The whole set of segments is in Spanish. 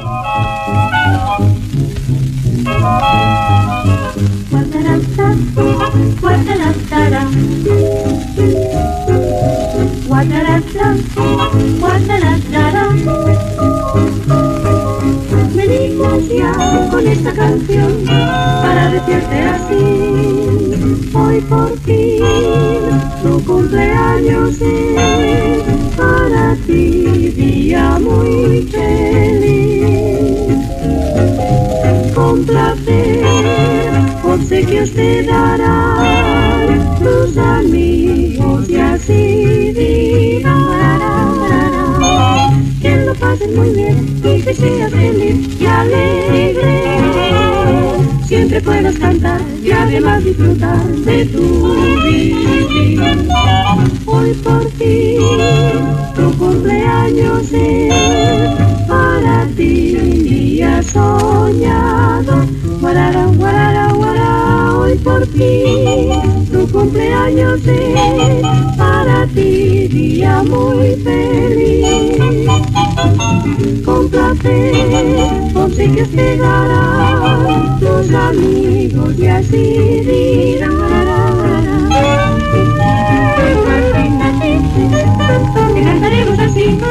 Me distancia con esta canción para decirte así, hoy por fin tu cumpleaños es para ti, día muy feliz. Con placer, obsequios te darán tus amigos y así dirán que lo pases muy bien y que seas feliz y alegre. Siempre puedas cantar y además disfrutar de tu vida. Hoy por ti tu cumpleaños es para ti, día soñado. Guarara, guarara, guarara, hoy por ti tu cumpleaños es para ti, día muy feliz. Con placer, obsequios te darán tus amigos y así dirán. Te cantaremos así.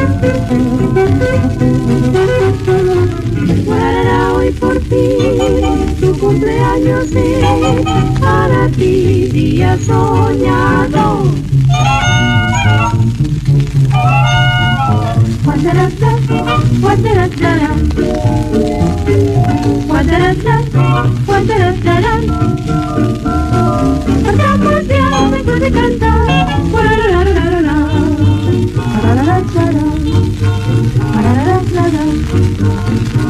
Guarará, hoy por ti tu cumpleaños es para ti, día soñado. Guadarata, guadarata, guadarata, guadarata. Cantamos ya después de cantar. Guararararara, guarararara, guarararara.